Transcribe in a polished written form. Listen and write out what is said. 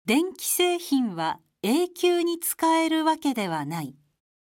電気製品は永久に使えるわけではない。